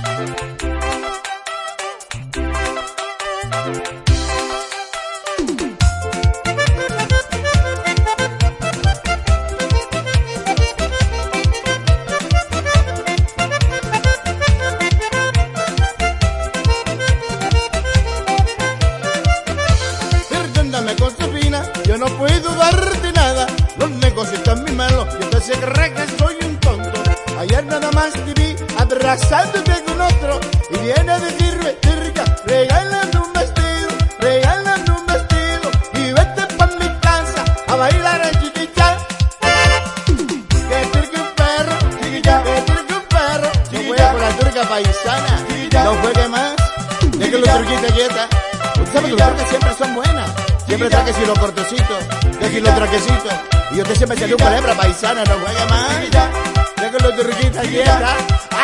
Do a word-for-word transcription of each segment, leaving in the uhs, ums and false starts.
Perdóname con su fina, yo no puedo darte nada. Los negocios están muy malos, yo te sé que soy un tonto. Ayer nada más te vi abrazándote con otro y viene a decirme, rica, regálame un vestido, regálame un vestido y vete pa' mi casa a bailar a chiquicha. Que turque un perro, chiquicha, que turque un perro. No juega con la turca paisana, no juegue más, deja los turquitos quieta. Usted sabe que los turcos siempre son buenas, siempre traques y los cortecitos, deja los traquecitos. Y yo te siempre salió con hebra paisana, no juegue más, deja los turquitos quieta.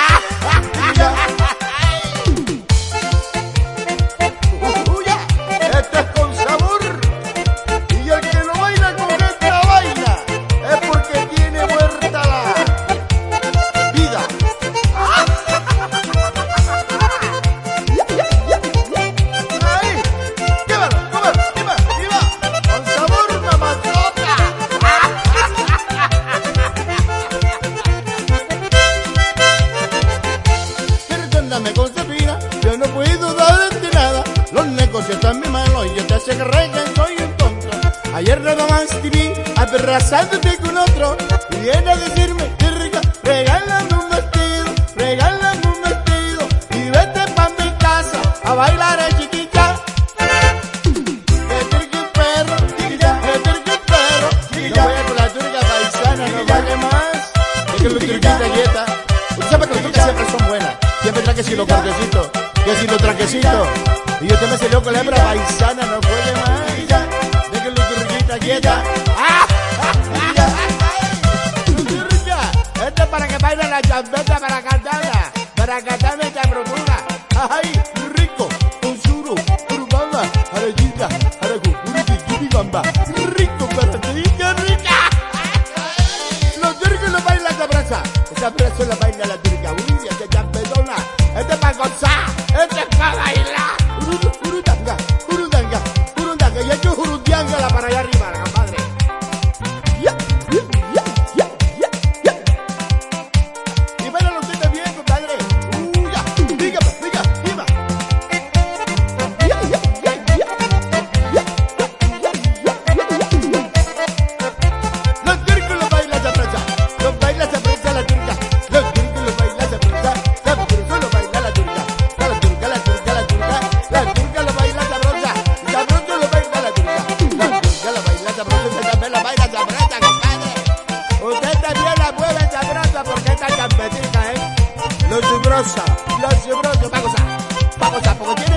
Esto es con sabor y el que lo baila con esta vaina es porque tiene muerta la vida. Ahí, llévalo, cómelo, viva, viva, con sabor mamazota. Perdóname con Sofía, yo no puedo darte nada. Los negocios están muy malos y yo te aseguré que soy un tonto. Ayer nada más te vi abrazándote con otro y viene a decirme, rica, regálame un vestido, regálame un vestido y vete pa' mi casa a bailar a chiquita. Que turque un perro, chiquita, que turque un perro. No voy a con la turca paisana, no vale más. Es que los turquitos quieta. Usted sabe que los turcas siempre son buenas, siempre traque si los cortecitos, que si los traquecitos. Y usted me salió con la hembra paisana, no puede más. Dejen los turquitos quieta. ¡Ah! Turca, esto es para que baile la chambeta, para cantarla, para cantarme esta bromura. ¡Ay, rico! Consuro, urbana, arejita, arejo, uriti, bamba. Rico para ti, qué rica. Los turcos lo bailan sabrosa, esa brazo la baila la turca. Uy, esta champetona, este es para gozar, este es para bailar. Urutanga, urutanga, urutanga, y esto es urutiángala para allá arriba, la compadre. Ya, ya, ya, ya, ya, ya. Y bailalo usted también, compadre. Uh, ya, dígame, diga, diga. Ya, ya, ya, ya, ya, ya, ya, ya. Los turcos lo bailan sabrosa, los baila sabrosa la turca. Los turcos lo bailan sabrosa, sabroso lo baila la turca. La turca, la turca, la turca, la turca lo baila sabrosa, sabroso lo baila la turca. La turca lo baila sabrosa, usted también lo baila sabrosa, compadre. Usted también la mueve sabrosa porque esta champetica, ¿eh? Lo sabrosa, lo sabroso, va a gozar, va a gozar, porque tiene